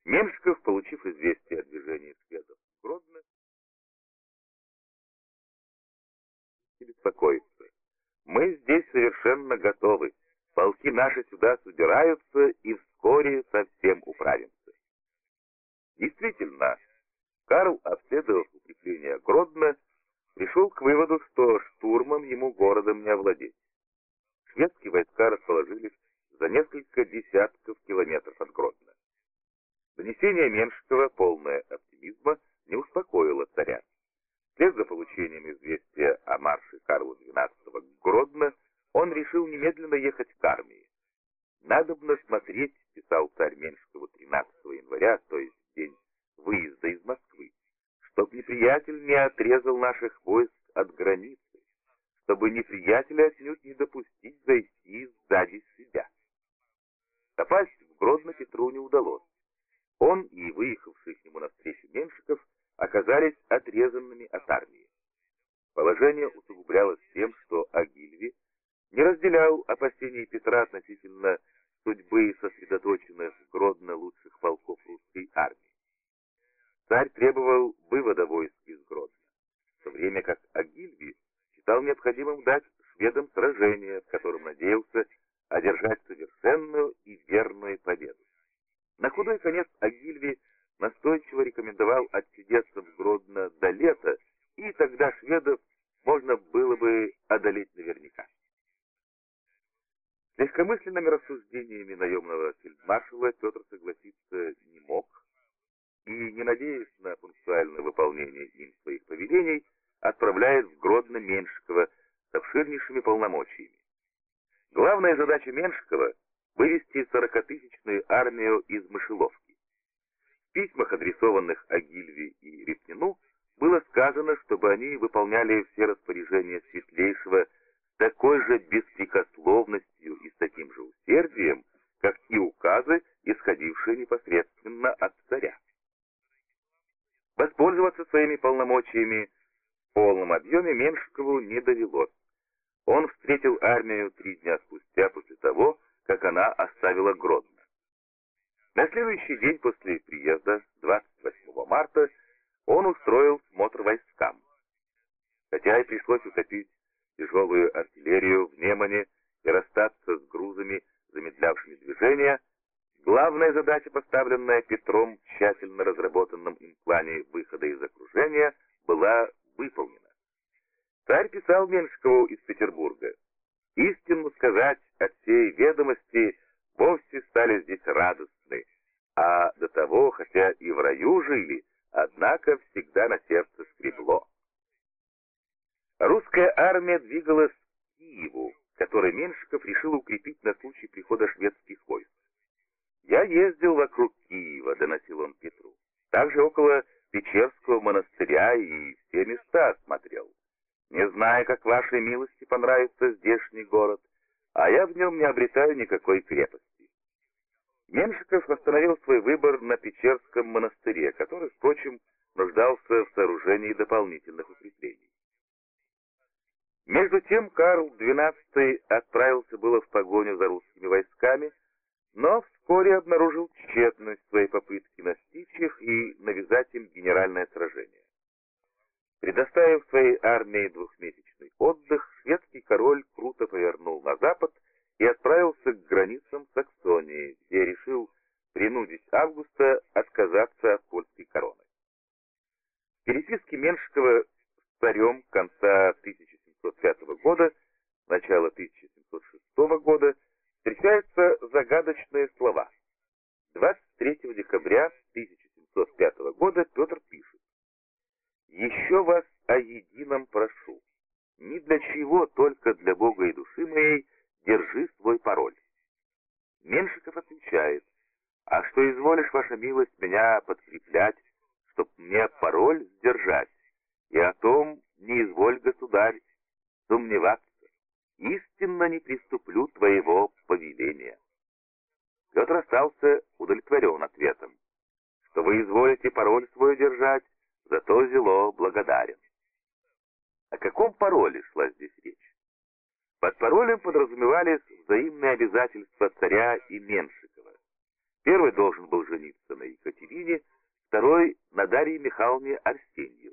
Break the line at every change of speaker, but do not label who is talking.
Меншиков, получив известие о движении шведов в Гродно, не беспокоится. Мы здесь совершенно готовы. Полки наши сюда собираются и вскоре совсем управимся. Действительно, Карл, обследовав укрепление Гродно, пришел к выводу, что штурмом ему городом не овладеть. Шведские войска расположились за несколько десятков километров от Гродно. Донесение Меншикова, полное оптимизма, не успокоило царя. Вслед за получением известия о марше Карла XII к Гродно, он решил немедленно ехать к армии. «Надобно смотреть», — писал царь Меншикову 13 января, то есть день выезда из Москвы, «чтоб неприятель не отрезал наших войск от границы, чтобы неприятеля отнюдь не допустить зайти сзади себя». Попасть в Гродно Петру не удалось. Он и выехавший к нему навстречу Меншиков оказались отрезанными от армии. Положение усугублялось тем, что Агильви не разделял опасений Петра относительно судьбы сосредоточенных в Гродно лучших полков русской армии. Царь требовал вывода войск из Гродно, в то время как Агильви считал необходимым дать шведам сражение, в котором надеялся одержать совершенную и верную победу. На худой конец Агильви настойчиво рекомендовал отсидеться в Гродно до лета, и тогда шведов можно было бы одолеть наверняка. С легкомысленными рассуждениями наемного фельдмаршала Петр согласиться не мог, и, не надеясь на пунктуальное выполнение им своих повелений, отправляет в Гродно Меншикова с обширнейшими полномочиями. Главная задача Меншикова — вывести 40-тысячную армию из мышеловки. В письмах, адресованных Агильви и Репнину, было сказано, чтобы они выполняли все распоряжения Светлейшего с такой же беспрекословностью и с таким же усердием, как и указы, исходившие непосредственно от царя. Воспользоваться своими полномочиями в полном объеме Меншикову не довелось. Он встретил армию 3 дня спустя после того, как она оставила Гродно. На следующий день после приезда, 28 марта, он устроил смотр войскам. Хотя и пришлось утопить тяжелую артиллерию в Немане и расстаться с грузами, замедлявшими движение, главная задача, поставленная Петром в тщательно разработанном им плане выхода из окружения, была выполнена. Царь писал Меншикову из Петербурга: «Истинно сказать, от всей ведомости вовсе стали здесь радостны, а до того, хотя и в раю жили, однако всегда на сердце скребло». Русская армия двигалась к Киеву, который Меншиков решил укрепить на случай прихода шведских войск. «Я ездил вокруг Киева», — доносил он Петру, «также около Печерского монастыря и все места осмотрел. Не знаю, как вашей милости понравится здешний город, а я в нем не обретаю никакой крепости». Меншиков остановил свой выбор на Печерском монастыре, который, впрочем, нуждался в сооружении дополнительных укреплений. Между тем Карл XII отправился было в погоню за русскими войсками, но вскоре обнаружил тщетность своей попытки настичь их и навязать им генеральное сражение. Предоставив своей армии двухмесячный отдых, шведский король круто повернул на запад и отправился к границам Саксонии, где решил принудить Августа отказаться от польской короны. В переписке Меншикова с царем конца 1705 года, начала 1706 года встречаются загадочные слова. 23 декабря 1705 года Петр пишет: «Еще вас о едином прошу. Ни для чего, только для Бога и души моей, держи свой пароль». Меншиков отвечает: «А что изволишь, ваша милость, меня подкреплять, чтоб мне пароль сдержать, и о том не изволь, государь, сомневаться. Истинно не приступлю твоего повеления». Петр остался удовлетворен ответом: «Что вы изволите пароль свой держать, зато зело благодарен». О каком пароле шла здесь речь? Под паролем подразумевались взаимные обязательства царя и Меншикова. Первый должен был жениться на Екатерине, второй — на Дарье Михайловне Арсеньевой.